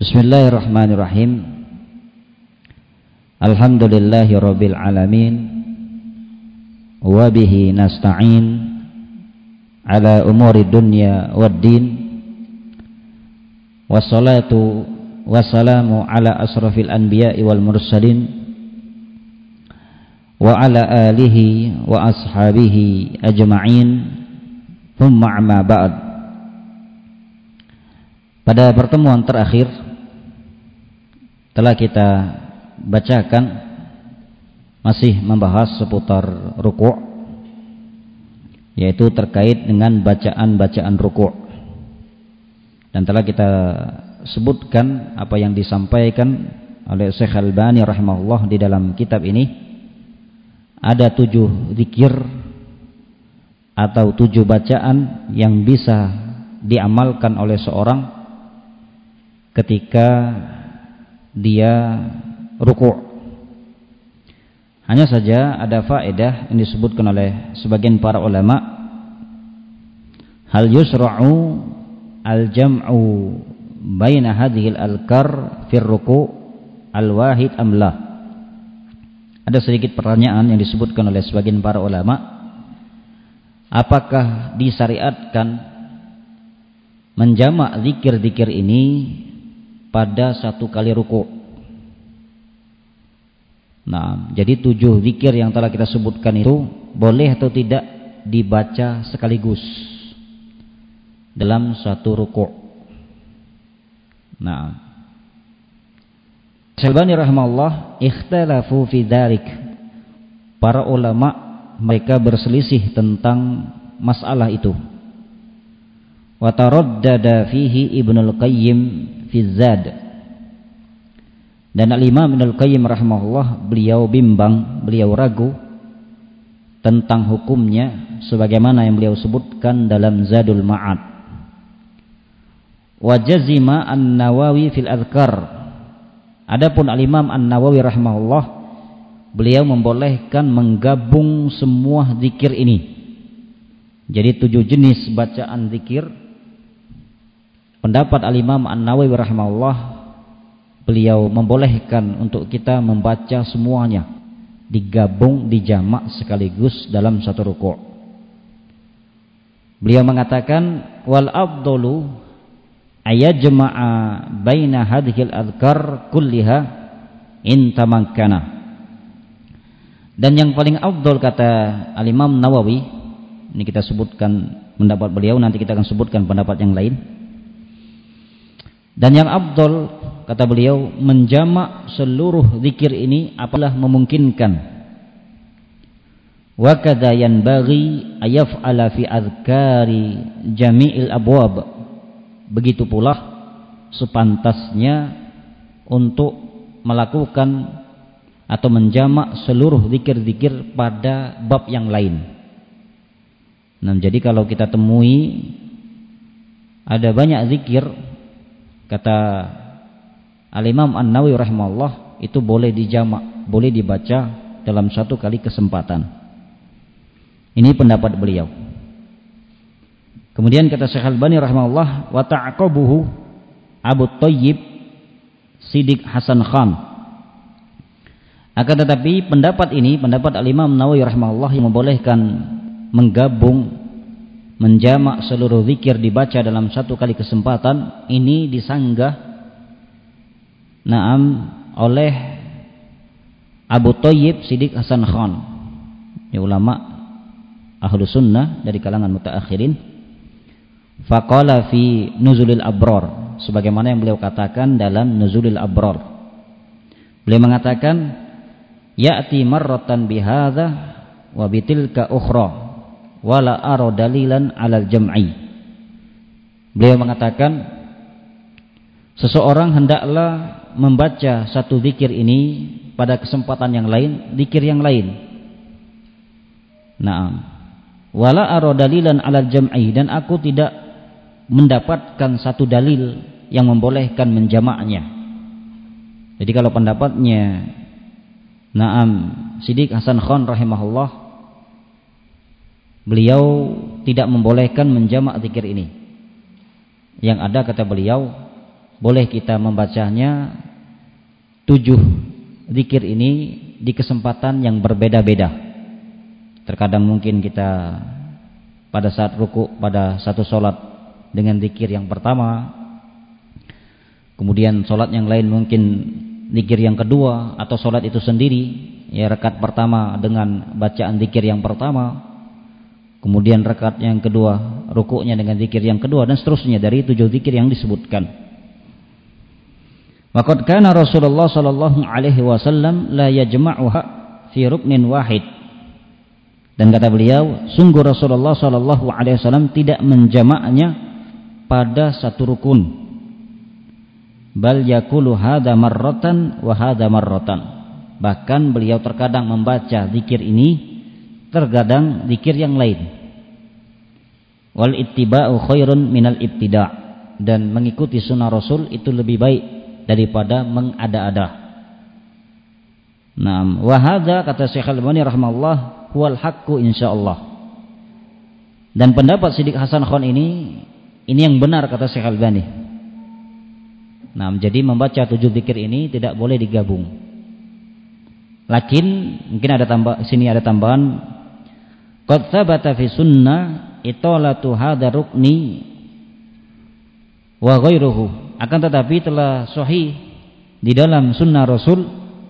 Bismillahirrahmanirrahim. Alhamdulillahi rabbil alamin. Wa bihi nasta'in ala umuri dunya waddin. Wassalatu wassalamu ala asrafil anbiya'i wal mursalin wa ala alihi wa ashabihi ajma'in. Thumma amma ba'd. Pada pertemuan terakhir telah kita bacakan masih membahas seputar ruku', yaitu terkait dengan bacaan-bacaan ruku', dan telah kita sebutkan apa yang disampaikan oleh Syekh Albani rahimahullah di dalam kitab ini. Ada 7 zikir atau 7 bacaan yang bisa diamalkan oleh seorang ketika dia ruku'. Hanya saja ada faedah yang disebutkan oleh sebagian para ulama, hal yusra'u al-jam'u baina hadhil al-kar fir ruku' al-wahid amlah. Ada sedikit pertanyaan yang disebutkan oleh sebagian para ulama, apakah disyariatkan menjamak zikir-zikir ini pada satu kali ruku'? Nah, jadi 7 zikir yang telah kita sebutkan itu boleh atau tidak dibaca sekaligus dalam satu ruku'? Nah, Syalbani rahimahullah ikhtalafu fi dzalik. Para ulama mereka berselisih tentang masalah itu. Wa taraddada fihi Ibnul Qayyim fi Zad. Dan Al-Imam Ibnul Qayyim rahimahullah beliau bimbang, beliau ragu tentang hukumnya sebagaimana yang beliau sebutkan dalam Zadul Ma'ad. Wa jazima An-Nawawi fil Adhkar. Adapun Al-Imam An-Nawawi rahimahullah beliau membolehkan menggabung semua zikir ini. Jadi 7 jenis bacaan zikir. Pendapat Al-Imam An-Nawawi rahimahullah, beliau membolehkan untuk kita membaca semuanya, digabung, dijamak sekaligus dalam satu ruku'. Beliau mengatakan wal afdalu ayajma'a baina hadhil adhkar kulliha in tamakkana. Dan yang paling afdal kata Al-Imam Nawawi, ini kita sebutkan pendapat beliau, nanti kita akan sebutkan pendapat yang lain. Dan yang afdal kata beliau menjamak seluruh zikir ini apabila memungkinkan. Wa kadza yanbaghi ayaf'ala fi adhkari jami'il abwab. Begitu pula sepantasnya untuk melakukan atau menjamak seluruh zikir-zikir pada bab yang lain. Nah, jadi kalau kita temui ada banyak zikir, kata Al-Imam An-Nawawi rahimahullah, itu boleh dijamak, boleh dibaca dalam satu kali kesempatan. Ini pendapat beliau. Kemudian kata Syekh Albani rahimahullah, wa ta'aqabuhu Abu Thayyib Siddiq Hasan Khan. Akan tetapi pendapat ini, pendapat Al-Imam Nawawi rahimahullah yang membolehkan menggabung, menjamak seluruh zikir dibaca dalam satu kali kesempatan, ini disanggah oleh Abu Thayyib Siddiq Hasan Khan, ya, ulama ahlu sunnah dari kalangan mutaakhirin. Faqala fi Nuzulil Abrar, sebagaimana yang beliau katakan dalam Nuzulil Abrar. Beliau mengatakan ya'ti marratan bihadza wa bitilka ukhra wala ara dalilan 'alal jam'i. Beliau mengatakan seseorang hendaklah membaca satu zikir ini pada kesempatan yang lain, zikir yang lain. Naam. Wala ara dalilan 'alal jam'i, dan aku tidak mendapatkan satu dalil yang membolehkan menjamaknya. Jadi kalau pendapatnya Siddiq Hasan Khan rahimahullah, beliau tidak membolehkan menjamak zikir ini. Yang ada kata beliau, boleh kita membacanya 7 zikir ini di kesempatan yang berbeda-beda. Terkadang mungkin kita pada saat ruku pada satu solat dengan zikir yang pertama, kemudian solat yang lain mungkin zikir yang kedua, atau solat itu sendiri ya rakaat pertama dengan bacaan zikir yang pertama, kemudian rakaat yang kedua rukuknya dengan zikir yang kedua, dan seterusnya dari 7 zikir yang disebutkan. Waqad kana Rasulullah sallallahu alaihi wasallam la yajma'uha fi ruknin wahid. Dan kata beliau, sungguh Rasulullah sallallahu alaihi wasallam tidak menjamaknya pada satu rukun. Bal yaqulu hadza marratan wa hadza marratan. Bahkan beliau terkadang membaca zikir ini, terkadang zikir yang lain. Wal ittiba'u khairun minal ibtida'. Dan mengikuti sunnah Rasul itu lebih baik daripada mengada-ada. Naam, wa hadza kata Syekh Al-Albani rahimahullah huwal haqqu insyaallah. Dan pendapat Siddiq Hasan Khan ini yang benar kata Syekh Al-Albani. Nah, jadi membaca 7 zikir ini tidak boleh digabung. Lakin mungkin ada sini ada tambahan, qad tsabata fi sunnah italatu hadza rukni wa ghairuhu. Akan tetapi telah sahih di dalam sunnah Rasul,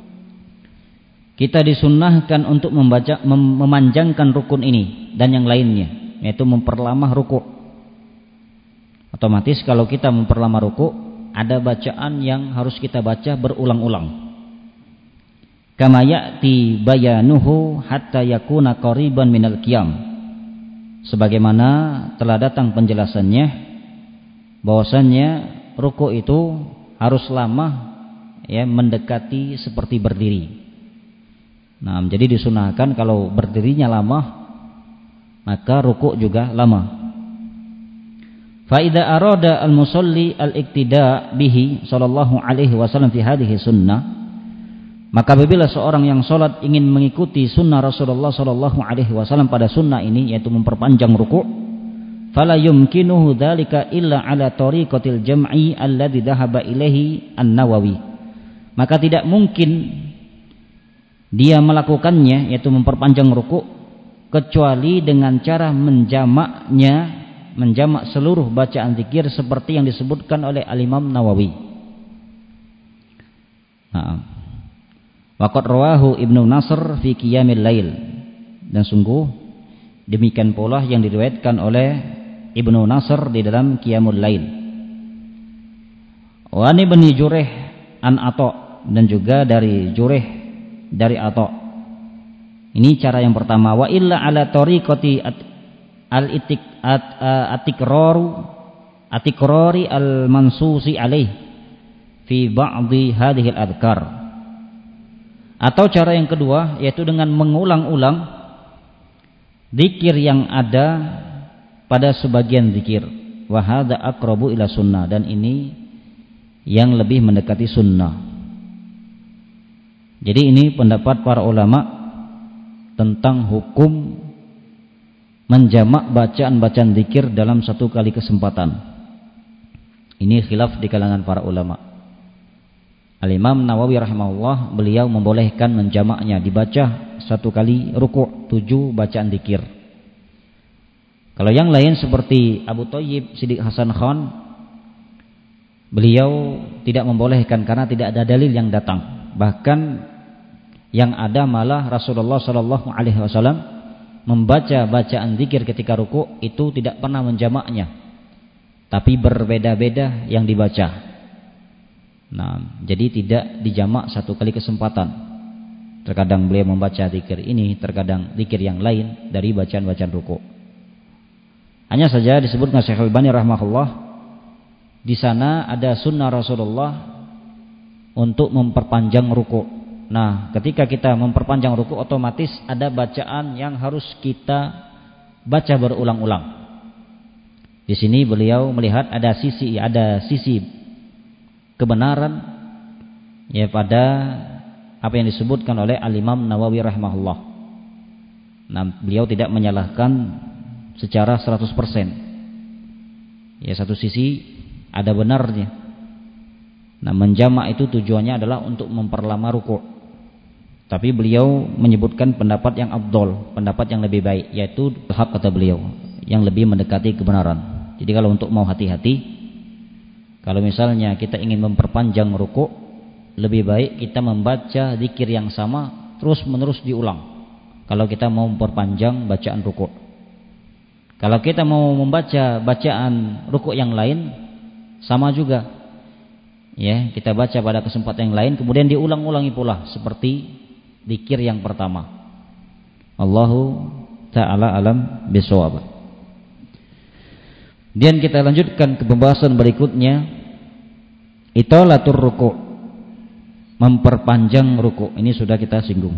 kita disunnahkan untuk memanjangkan rukun ini dan yang lainnya, yaitu memperlama rukuk. Otomatis kalau kita memperlama rukuk, ada bacaan yang harus kita baca berulang-ulang. Kama ya'ti bayanuhu hatta yakuna qariban minal qiyam. Sebagaimana telah datang penjelasannya bahwasannya rukuk itu harus lama ya, mendekati seperti berdiri. Nah, jadi disunahkan kalau berdirinya lama, maka rukuk juga lama. Fa idza arada al-musalli al-iqtida bihi sallallahu alaihi wasallam fi hadhihi sunnah, maka apabila seorang yang salat ingin mengikuti sunnah Rasulullah sallallahu alaihi wasallam pada sunnah ini, yaitu memperpanjang rukuk, fala yumkinuhu dzalika illa ala tariqatil jam'i alladzi dhahaba ilaihi An-Nawawi. Maka tidak mungkin dia melakukannya, yaitu memperpanjang rukuk, kecuali dengan cara menjamak seluruh bacaan zikir seperti yang disebutkan oleh Al-Imam Nawawi. Waqad rawahu Ibnu Nasr fi Qiyamil Lail. Dan sungguh demikian pula yang diriwayatkan oleh Ibnu Nasr di dalam Qiyamul Lail. Wa an Ibnu Jurayh an Atha, dan juga dari Jurayh dari Atha. Ini cara yang pertama. Wa illa ala tariqati atikrari al-mansusi alaih fi ba'dhi hadhihi al-adhkar. Atau cara yang kedua, yaitu dengan mengulang-ulang zikir yang ada pada sebagian zikir. Wa hadza aqrabu ila sunnah, dan ini yang lebih mendekati sunnah. Jadi ini pendapat para ulama tentang hukum menjamak bacaan-bacaan zikir dalam satu kali kesempatan. Ini khilaf di kalangan para ulama. Al-Imam Nawawi rahimahullah, beliau membolehkan menjamaknya, dibaca satu kali rukuk 7 bacaan zikir. Kalau yang lain seperti Abu Thayyib Siddiq Hasan Khan, beliau tidak membolehkan karena tidak ada dalil yang datang. Bahkan yang ada malah Rasulullah sallallahu alaihi wasallam membaca bacaan zikir ketika rukuk itu tidak pernah menjamaknya, tapi berbeda-beda yang dibaca. Nah, jadi tidak dijamak satu kali kesempatan. Terkadang beliau membaca zikir ini, terkadang zikir yang lain dari bacaan-bacaan rukuk. Hanya saja disebutkan Syekh Al-Albani rahimahullah, di sana ada sunnah Rasulullah untuk memperpanjang rukuk. Nah, ketika kita memperpanjang rukuk, otomatis ada bacaan yang harus kita baca berulang-ulang. Di sini beliau melihat ada sisi kebenaran ya pada apa yang disebutkan oleh Al-Imam Nawawi rahimahullah. Nah, beliau tidak menyalahkan secara 100%. Ya, satu sisi ada benarnya. Nah, menjamak itu tujuannya adalah untuk memperlama ruku'. Tapi beliau menyebutkan pendapat yang afdal, pendapat yang lebih baik, yaitu hak kata beliau, yang lebih mendekati kebenaran. Jadi kalau untuk mau hati-hati, kalau misalnya kita ingin memperpanjang ruku', lebih baik kita membaca zikir yang sama terus-menerus diulang. Kalau kita mau memperpanjang bacaan ruku'. Kalau kita mau membaca bacaan ruku' yang lain, sama juga. Ya, kita baca pada kesempatan yang lain kemudian diulang-ulangi pula seperti zikir yang pertama. Allahu ta'ala alam bisawab. Dan kita lanjutkan ke pembahasan berikutnya, italatur ruku', memperpanjang ruku'. Ini sudah kita singgung.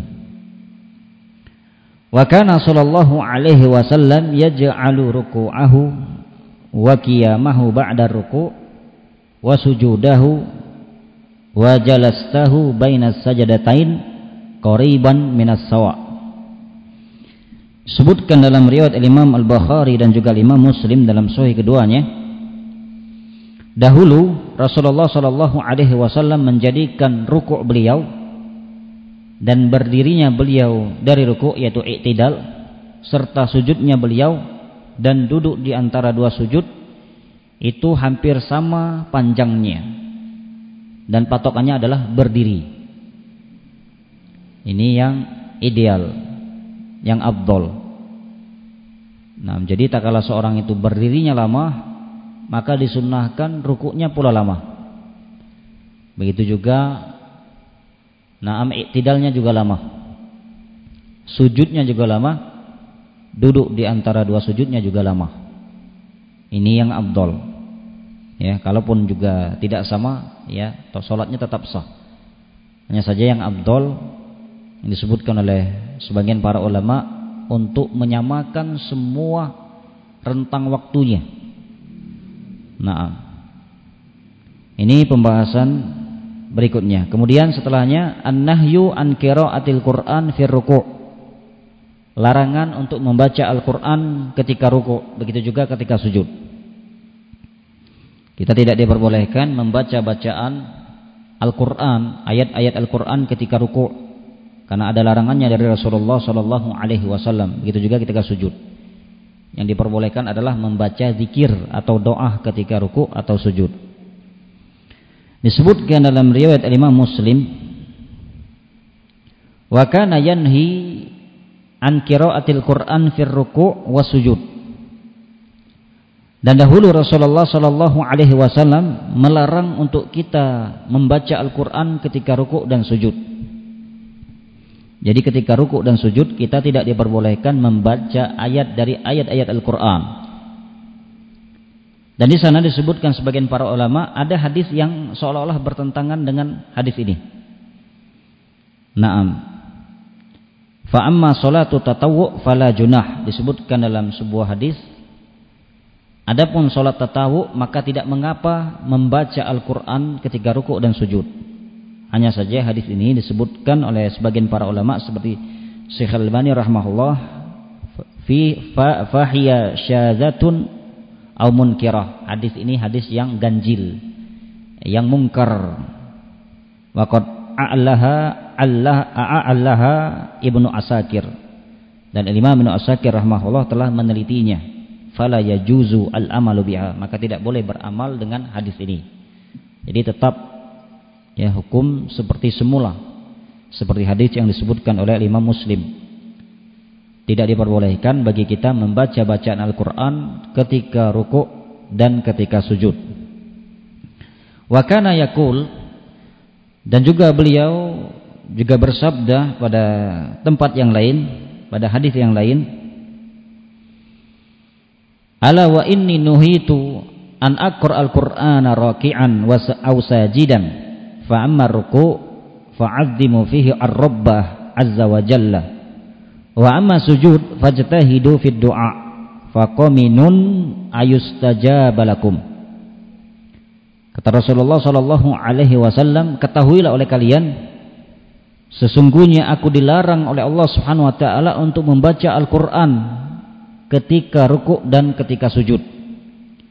Wa kana sallallahu alaihi wasallam yaj'alu ruku'ahu wa qiyamahu ba'da ruku' wa sujudahu wa jalastahu bainas sajadatain qariban minas sawa. Sebutkan dalam riwayat Imam Al-Bukhari dan juga Imam Muslim dalam sahih keduanya, dahulu Rasulullah sallallahu alaihi wasallam menjadikan ruku' beliau dan berdirinya beliau dari ruku' yaitu i'tidal, serta sujudnya beliau dan duduk di antara dua sujud itu hampir sama panjangnya, dan patokannya adalah berdiri. Ini yang ideal, yang afdol. Nah, jadi tak kala seorang itu berdirinya lama, maka disunnahkan rukuknya pula lama. Begitu juga i'tidalnya juga lama, sujudnya juga lama, duduk di antara dua sujudnya juga lama. Ini yang afdol. Ya, kalaupun juga tidak sama, ya, salatnya tetap sah. Hanya saja yang afdol yang disebutkan oleh sebagian para ulama untuk menyamakan semua rentang waktunya. Nah, ini pembahasan berikutnya. Kemudian setelahnya an-nahyu an qiraatil Qur'an fi ruku'. Larangan untuk membaca Al-Qur'an ketika ruku', begitu juga ketika sujud. Kita tidak diperbolehkan membaca bacaan Al-Qur'an, ayat-ayat Al-Qur'an ketika ruku', karena ada larangannya dari Rasulullah sallallahu alaihi wasallam. Begitu juga ketika sujud. Yang diperbolehkan adalah membaca zikir atau doa ketika ruku' atau sujud. Disebutkan dalam riwayat Imam Muslim, wa kana yanhi an qiraatil Qur'an fir ruku' was sujud. Dan dahulu Rasulullah sallallahu alaihi wasallam melarang untuk kita membaca Al-Qur'an ketika ruku' dan sujud. Jadi ketika ruku' dan sujud kita tidak diperbolehkan membaca ayat dari ayat-ayat Al-Qur'an. Dan di sana disebutkan sebagian para ulama ada hadis yang seolah-olah bertentangan dengan hadis ini. Naam. Fa amma salatu tatawwu fala junah, disebutkan dalam sebuah hadis, adapun salat tatawwu maka tidak mengapa membaca Al-Qur'an ketika ruku' dan sujud. Hanya saja hadis ini disebutkan oleh sebagian para ulama seperti Syekh Al-Albani rahimahullah fi fahiya syadzatun au munkirah. Hadis ini hadis yang ganjil, yang mungkar. Wa qad a'laha Ibnu Asakir, dan Imam Ibnu Asakir rahimahullah telah menelitinya. Fala yajuzu al-amalu biha, maka tidak boleh beramal dengan hadis ini. Jadi tetap ya hukum seperti semula, seperti hadis yang disebutkan oleh Imam Muslim. Tidak diperbolehkan bagi kita membaca bacaan Al-Qur'an ketika ruku' dan ketika sujud. Wa kana yaqul, dan juga beliau juga bersabda pada tempat yang lain, pada hadis yang lain, ala wa inni nuhitu an aqra al-Qur'ana raki'an wa sajidan fa amma ruku' fa'azzimu fihi ar-rabbah azza wa jalla wa amma sujud fajtahidu fid du'a faqaminun ayustajaba lakum. Kata Rasulullah sallallahu alaihi wasallam, ketahuilah oleh kalian, sesungguhnya aku dilarang oleh Allah Subhanahu wa taala untuk membaca Al-Qur'an ketika ruku' dan ketika sujud.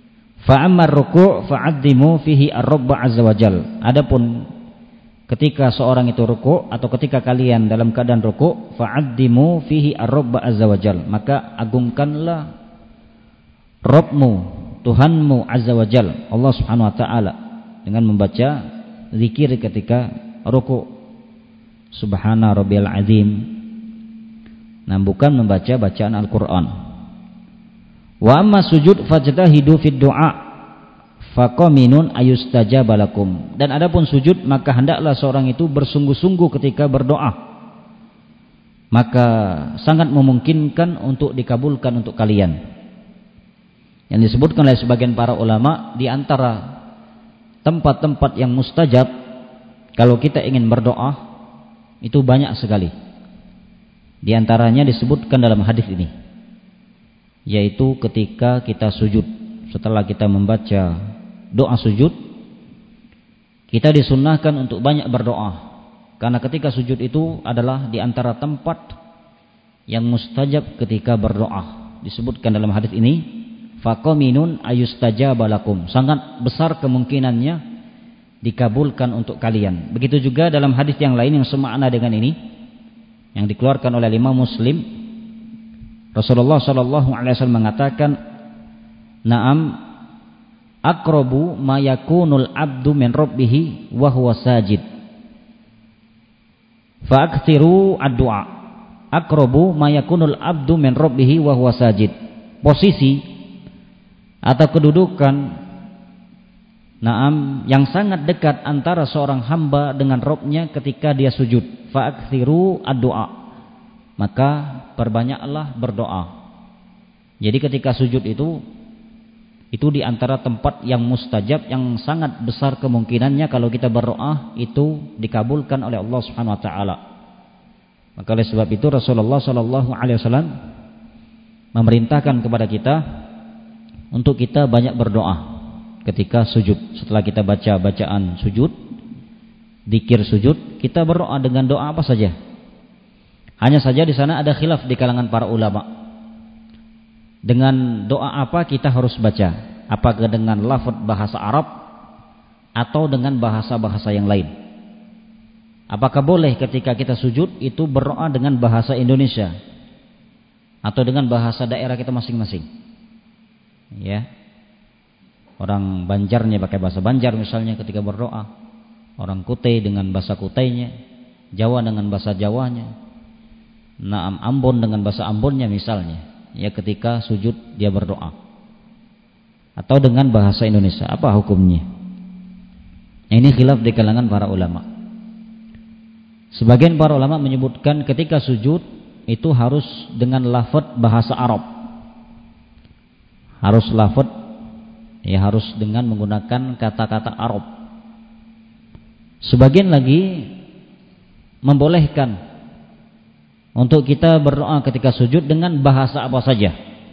Fa ammar ruku' fa'addimu fihi ar-rabb azza wajal. Adapun ketika seorang itu ruku' atau ketika kalian dalam keadaan ruku', fa'addimu fihi ar-rabb azza wajal, maka agungkanlah Rabbmu, Tuhanmu azza wajal, Allah Subhanahu wa taala, dengan membaca zikir ketika ruku'. Subhana rabbiyal azim. Nah, bukan membaca bacaan Al-Qur'an. Wa amma sujud fajtahidu fid du'a faqaminun ayustajaba lakum. Dan adapun sujud, maka hendaklah seorang itu bersungguh-sungguh ketika berdoa, maka sangat memungkinkan untuk dikabulkan untuk kalian. Yang disebutkan oleh sebagian para ulama, di antara tempat-tempat yang mustajab kalau kita ingin berdoa itu banyak sekali. Di antaranya disebutkan dalam hadis ini, yaitu ketika kita sujud. Setelah kita membaca doa sujud, kita disunnahkan untuk banyak berdoa, karena ketika sujud itu adalah di antara tempat yang mustajab ketika berdoa. Disebutkan dalam hadis ini, faqaminun ayustajaba lakum, sangat besar kemungkinannya dikabulkan untuk kalian. Begitu juga dalam hadis yang lain yang semakna dengan ini, yang dikeluarkan oleh Imam Muslim, Rasulullah sallallahu alaihi wasallam mengatakan, "Na'am aqrabu ma yakunul abdu min rabbih wa huwa sajid. Fa aktsiru ad-du'a." Aqrabu ma yakunul abdu min rabbih wa huwa sajid. Posisi atau kedudukan yang sangat dekat antara seorang hamba dengan Rabb-nya ketika dia sujud. Fa aktsiru ad-du'a. Maka perbanyaklah berdoa. Jadi ketika sujud itu di antara tempat yang mustajab, yang sangat besar kemungkinannya kalau kita berdoa itu dikabulkan oleh Allah Subhanahu wa taala. Maka oleh sebab itu Rasulullah sallallahu alaihi wasallam memerintahkan kepada kita untuk kita banyak berdoa ketika sujud. Setelah kita baca bacaan sujud, zikir sujud, kita berdoa dengan doa apa saja. Hanya saja di sana ada khilaf di kalangan para ulama. Dengan doa apa kita harus baca? Apakah dengan lafaz bahasa Arab atau dengan bahasa-bahasa yang lain? Apakah boleh ketika kita sujud itu berdoa dengan bahasa Indonesia atau dengan bahasa daerah kita masing-masing? Ya. Orang Banjarnya pakai bahasa Banjar misalnya ketika berdoa, orang Kutai dengan bahasa Kutainya, Jawa dengan bahasa Jawanya, Ambon dengan bahasa Ambonnya misalnya, ya ketika sujud dia berdoa, atau dengan bahasa Indonesia, apa hukumnya? Ini khilaf di kalangan para ulama. Sebagian para ulama menyebutkan ketika sujud itu harus dengan lafaz bahasa Arab, harus lafaz, ya harus dengan menggunakan kata-kata Arab. Sebagian lagi membolehkan untuk kita berdoa ketika sujud dengan bahasa apa saja.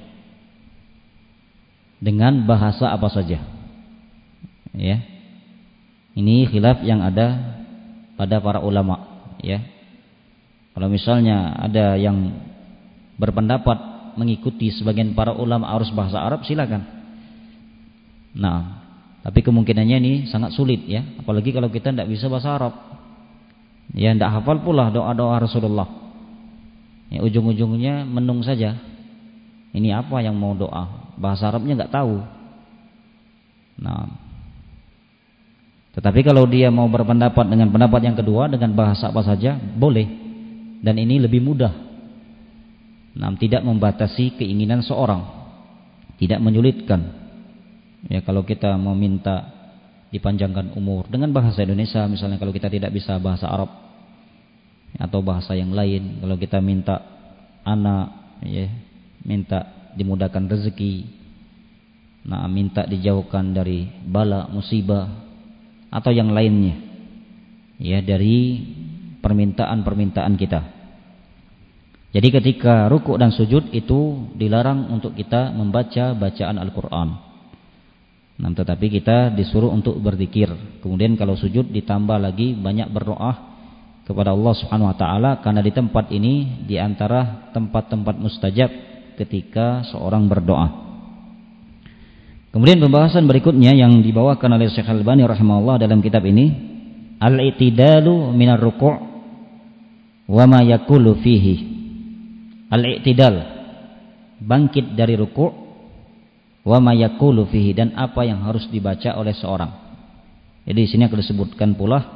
Dengan bahasa apa saja. Ya. Ini khilaf yang ada pada para ulama, ya. Kalau misalnya ada yang berpendapat mengikuti sebagian para ulama harus bahasa Arab, silakan. Nah, tapi kemungkinannya ini sangat sulit, ya. Apalagi kalau kita tidak bisa bahasa Arab. Ya, tidak hafal pula doa-doa Rasulullah. Ya, ujung-ujungnya menung saja. Ini apa yang mau doa? Bahasa Arabnya nggak tahu. Nah, tetapi kalau dia mau berpendapat dengan pendapat yang kedua dengan bahasa apa saja, boleh. Dan ini lebih mudah. Nah, tidak membatasi keinginan seorang, tidak menyulitkan. Ya, kalau kita mau minta dipanjangkan umur dengan bahasa Indonesia, misalnya kalau kita tidak bisa bahasa Arab atau bahasa yang lain, kalau kita minta anak, ya, minta dimudahkan rezeki, nah, minta dijauhkan dari bala musibah atau yang lainnya, ya, dari permintaan-permintaan kita. Jadi ketika rukuk dan sujud itu dilarang untuk kita membaca bacaan Al-Quran. Nah, tetapi kita disuruh untuk berzikir. Kemudian kalau sujud ditambah lagi banyak berdoa kepada Allah Subhanahu wa taala, karena di tempat ini di antara tempat-tempat mustajab ketika seorang berdoa. Kemudian pembahasan berikutnya yang dibawakan oleh Syekh Al-Albani rahimahullah dalam kitab ini, al-i'tidalu minar ruku' wa ma yaqulu fihi. Al-i'tidal, bangkit dari ruku', wa ma yaqulu fihi, dan apa yang harus dibaca oleh seorang. Jadi di sini akan disebutkan pula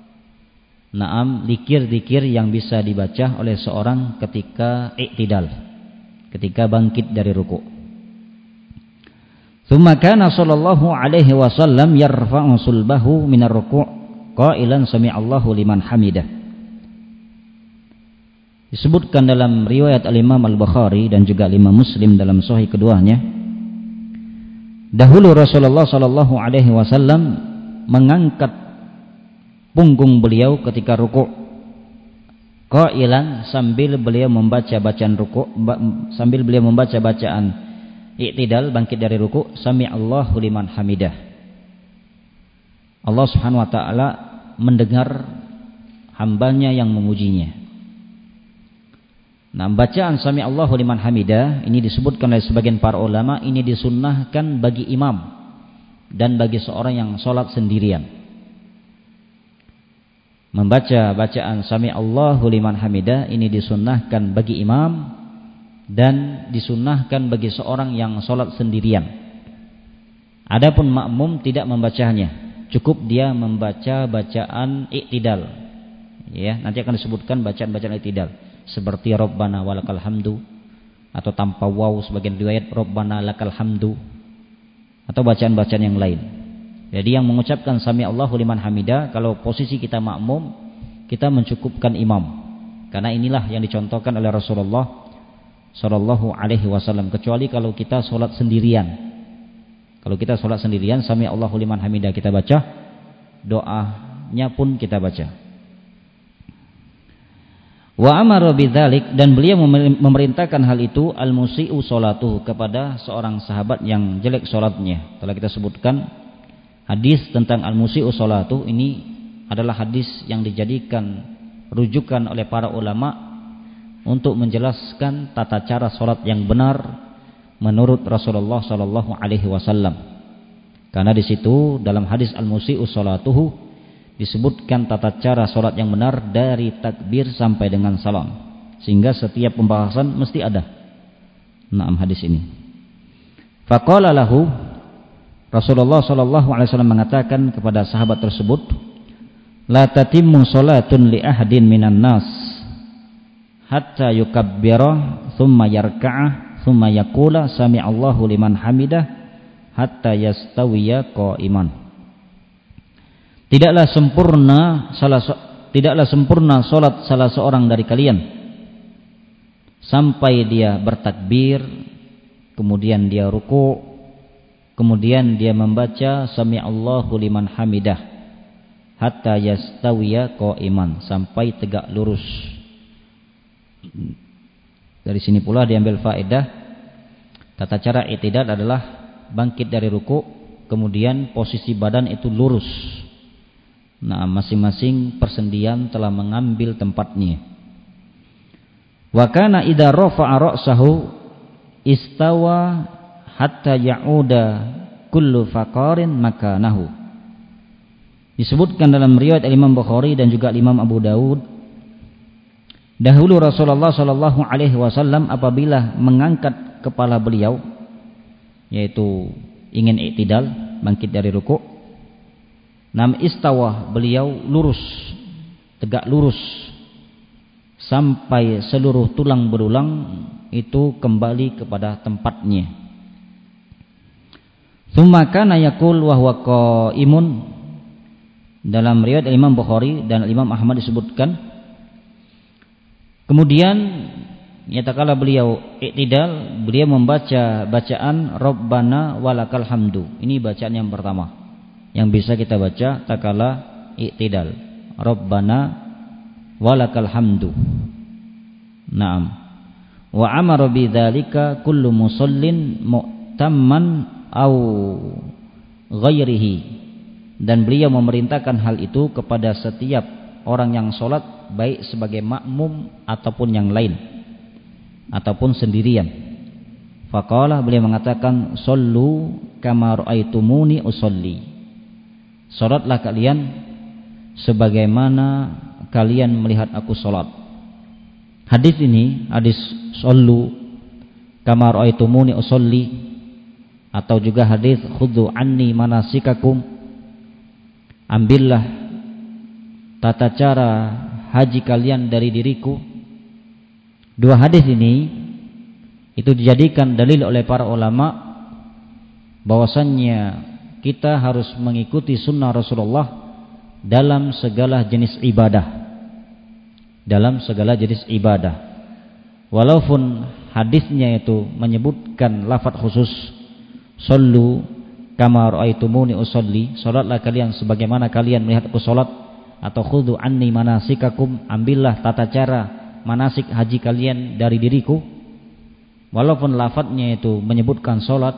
zikir-zikir yang bisa dibaca oleh seorang ketika i'tidal, ketika bangkit dari ruku'. Tsumma kana sallallahu alaihi wasallam yarfa'u sulbahu minar ruku' qailan sami'allahu liman hamidah. Disebutkan dalam riwayat Al-Imam Al-Bukhari dan juga Imam Muslim dalam sahih keduanya, dahulu Rasulullah sallallahu alaihi wasallam mengangkat punggung beliau ketika ruku', qailan, sambil beliau membaca bacaan ruku', sambil beliau membaca bacaan i'tidal, bangkit dari ruku', sami'allahu liman hamidah. Allah Subhanahu wa taala mendengar hambanya yang memujinya. Nah, bacaan sami'allahu liman hamidah ini disebutkan oleh sebagian para ulama, ini disunnahkan bagi imam dan bagi seorang yang sholat sendirian. Membaca bacaan sami'allahu liman hamidah ini disunnahkan bagi imam dan disunnahkan bagi seorang yang sholat sendirian. Adapun makmum tidak membacanya, cukup dia membaca bacaan i'tidal. Ya, nanti akan disebutkan bacaan-bacaan i'tidal seperti Rabbana walakal hamdu, atau tanpa waw sebagian riwayat Rabbana lakal hamdu, atau bacaan-bacaan yang lain. Jadi yang mengucapkan sami'allahu liman hamidah, kalau posisi kita makmum, kita mencukupkan imam, karena inilah yang dicontohkan oleh Rasulullah sallallahu alaihi wasallam. Kecuali kalau kita sholat sendirian. Kalau kita sholat sendirian, sami'allahu liman hamidah kita baca, doanya pun kita baca. Wa amara bidzalik, dan beliau memerintahkan hal itu, al-musii'u sholatuhu, kepada seorang sahabat yang jelek sholatnya. Telah kita sebutkan hadis tentang al-musii'u sholatuhu ini adalah hadis yang dijadikan rujukan oleh para ulama untuk menjelaskan tata cara sholat yang benar menurut Rasulullah sallallahu alaihi wasallam. Karena di situ dalam hadis al-musii'u sholatuhu disebutkan tata cara sholat yang benar dari takbir sampai dengan salam, sehingga setiap pembahasan mesti ada hadis ini. Faqala lahu, Rasulullah sallallahu alaihi wasallam mengatakan kepada sahabat tersebut, la tatimmu salatun li ahadin minan nas hatta yukabbira thumma yarka'a thumma yaqula sami'allahu liman hamidah hatta yastawiya qa'iman. Tidaklah sempurna salat salah seorang dari kalian sampai dia bertakbir, kemudian dia ruku', kemudian dia membaca sami'allahu liman hamidah hatta yastawiya qa'iman, sampai tegak lurus. Dari sini pula diambil faedah tata cara i'tidal adalah bangkit dari ruku', kemudian posisi badan itu lurus. Nah, masing-masing persendian telah mengambil tempatnya. Wa kana idza rafa'a ra'sahu istawa hatta ya'uda kullu faqarin makanahu. Disebutkan dalam riwayat Imam Bukhari dan juga Imam Abu Dawud, dahulu Rasulullah sallallahu alaihi wasallam apabila mengangkat kepala beliau, yaitu ingin i'tidal, bangkit dari ruku', istawa, beliau lurus, tegak lurus sampai seluruh tulang belulang itu kembali kepada tempatnya. Tsumma kana yaqul wa huwa qa'imun, dalam riwayat Imam Bukhari dan Imam Ahmad disebutkan, kemudian tatkala beliau i'tidal, beliau membaca bacaan Rabbana walakal hamdu. Ini bacaan yang pertama yang bisa kita baca tatkala i'tidal, Rabbana walakal hamdu. Naam. Wa amara bidzalika kullu musallin mu'tamman au ghairihi, dan beliau memerintahkan hal itu kepada setiap orang yang sholat, baik sebagai makmum ataupun yang lain, ataupun sendirian. Faqala, beliau mengatakan, "Shallu kama ra'aitumuni usolli." Salatlah kalian sebagaimana kalian melihat aku salat. Hadis ini, hadis "Shallu kama ra'aitumuni usolli" atau juga hadis "Khudhu anni manasikakum", ambillah tata cara haji kalian dari diriku. Dua hadis ini itu dijadikan dalil oleh para ulama bahwasannya kita harus mengikuti sunnah Rasulullah dalam segala jenis ibadah. Dalam segala jenis ibadah. Walaupun hadisnya itu menyebutkan lafaz khusus, "Shallu kama ra'aitumuni usolli", salatlah kalian sebagaimana kalian melihat aku salat, atau "Khudhu anni manasikakum", ambillah tata cara manasik haji kalian dari diriku. Walaupun lafadznya itu menyebutkan salat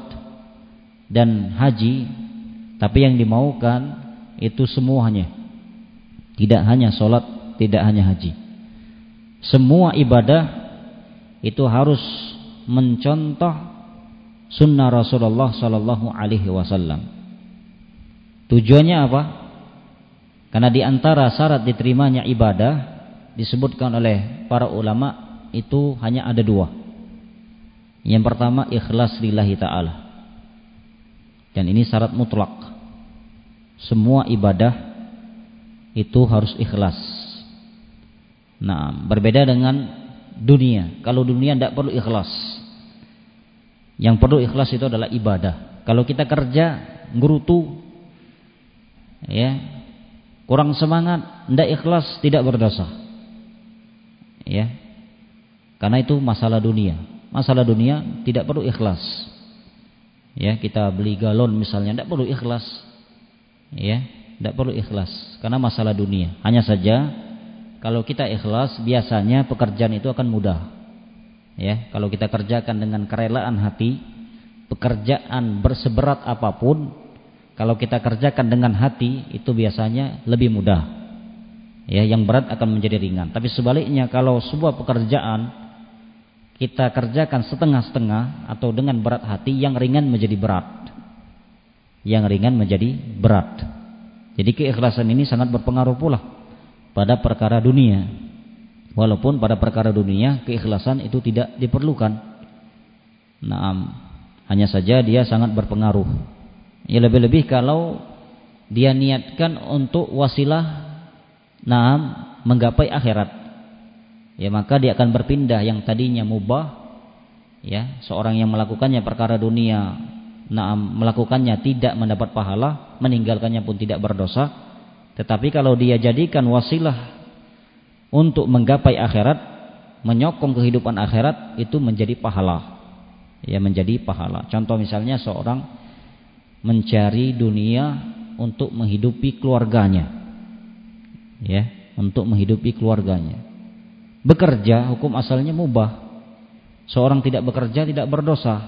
dan haji, tapi yang dimaukan itu semuanya. Tidak hanya salat, tidak hanya haji. Semua ibadah itu harus mencontoh sunnah Rasulullah sallallahu alaihi wasallam. Tujuannya apa? Karena di antara syarat diterimanya ibadah disebutkan oleh para ulama itu hanya ada dua. Yang pertama, ikhlas lillahi ta'ala. Dan ini syarat mutlak. Semua ibadah itu harus ikhlas. Nah, berbeda dengan dunia. Kalau dunia tidak perlu ikhlas. Yang perlu ikhlas itu adalah ibadah. Kalau kita kerja ngerutu, ya, kurang semangat, tidak ikhlas, tidak berdosa. Ya, karena itu masalah dunia. Masalah dunia tidak perlu ikhlas. Ya, kita beli galon misalnya, tidak perlu ikhlas. Ya, tidak perlu ikhlas karena masalah dunia. Hanya saja kalau kita ikhlas, biasanya pekerjaan itu akan mudah. Ya, kalau kita kerjakan dengan kerelaan hati, pekerjaan berseberat apapun, kalau kita kerjakan dengan hati, itu biasanya lebih mudah. Ya, yang berat akan menjadi ringan. Tapi sebaliknya, kalau sebuah pekerjaan kita kerjakan setengah-setengah atau dengan berat hati, yang ringan menjadi berat. Yang ringan menjadi berat. Jadi keikhlasan ini sangat berpengaruh pula pada perkara dunia. Walaupun pada perkara dunia keikhlasan itu tidak diperlukan. Naam, hanya saja dia sangat berpengaruh. Ya, lebih-lebih kalau dia niatkan untuk wasilah menggapai akhirat, ya, maka dia akan berpindah yang tadinya mubah, ya, seorang yang melakukannya perkara dunia, melakukannya tidak mendapat pahala, meninggalkannya pun tidak berdosa. Tetapi kalau dia jadikan wasilah untuk menggapai akhirat, menyokong kehidupan akhirat, itu menjadi pahala. Ya, menjadi pahala. Contoh misalnya seorang mencari dunia untuk menghidupi keluarganya. Ya, untuk menghidupi keluarganya. Bekerja hukum asalnya mubah. Seorang tidak bekerja tidak berdosa.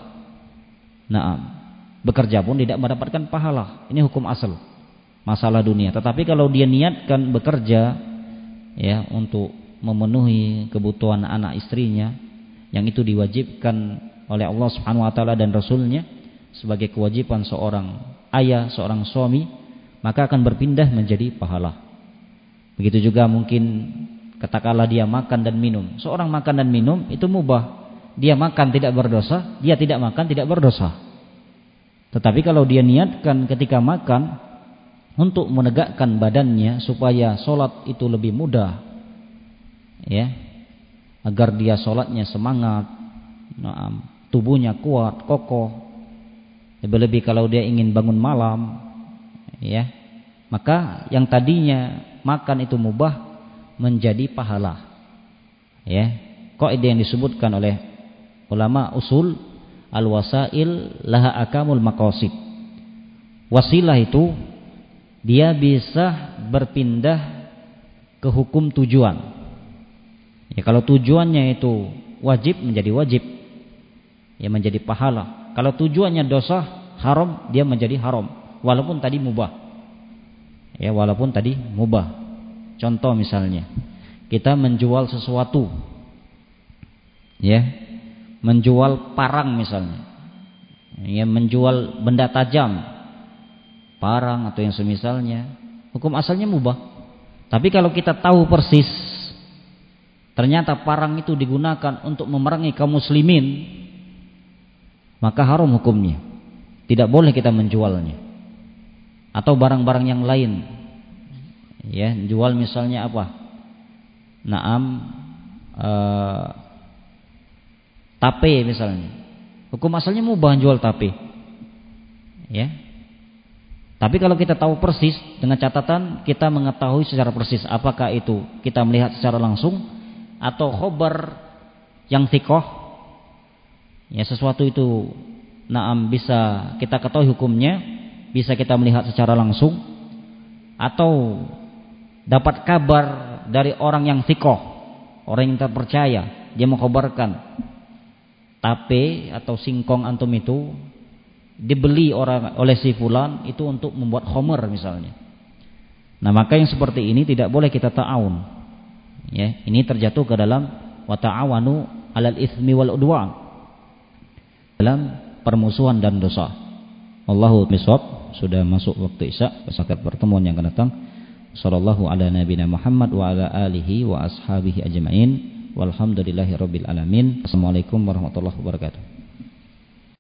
Bekerja pun tidak mendapatkan pahala. Ini hukum asal. Masalah dunia. Tetapi kalau dia niatkan bekerja, ya, untuk memenuhi kebutuhan anak istrinya, yang itu diwajibkan oleh Allah Subhanahu wa taala dan Rasulnya sebagai kewajiban seorang ayah, seorang suami, maka akan berpindah menjadi pahala. Begitu juga mungkin katakanlah dia makan dan minum. Seorang makan dan minum itu mubah. Dia makan tidak berdosa, dia tidak makan tidak berdosa. Tetapi kalau dia niatkan ketika makan untuk menegakkan badannya supaya sholat itu lebih mudah, ya, agar dia sholatnya semangat, tubuhnya kuat, kokoh. Lebih-lebih kalau dia ingin bangun malam, ya, maka yang tadinya makan itu mubah menjadi pahala. Ya, kaidah yang disebutkan oleh ulama usul, al-wasail laha akamul maqasid. Wasilah itu dia bisa berpindah ke hukum tujuan. Ya, kalau tujuannya itu wajib menjadi wajib, ya, menjadi pahala. Kalau tujuannya dosa, haram, dia menjadi haram walaupun tadi mubah. Ya, walaupun tadi mubah. Contoh misalnya, kita menjual sesuatu, ya, menjual parang misalnya, ya, menjual benda tajam, parang atau yang semisalnya, hukum asalnya mubah. Tapi kalau kita tahu persis ternyata parang itu digunakan untuk memerangi kaum muslimin, maka haram hukumnya. Tidak boleh kita menjualnya. Atau barang-barang yang lain, ya, jual misalnya apa? Tape misalnya. Hukum asalnya mubah jual tape. Ya. Tapi kalau kita tahu persis, dengan catatan kita mengetahui secara persis apakah itu kita melihat secara langsung atau khobar yang thiqah, ya, sesuatu itu bisa kita ketahui hukumnya, bisa kita melihat secara langsung, atau dapat kabar dari orang yang thiqah, orang yang terpercaya, dia mengkhabarkan tape atau singkong antum itu dibeli oleh si fulan itu untuk membuat khamar misalnya. Nah, maka yang seperti ini tidak boleh kita ta'awun. Ya, ini terjatuh ke dalam wa ta'awanu 'alal itsmi wal 'udwan, dalam permusuhan dan dosa. Allahu miswab. Sudah masuk waktu Isya, sampai pertemuan yang akan datang. Sallallahu ala nabiyina Muhammad wa ala alihi wa ashabihi ajma'in. Walhamdulillahirabbil alamin. Assalamualaikum warahmatullahi wabarakatuh.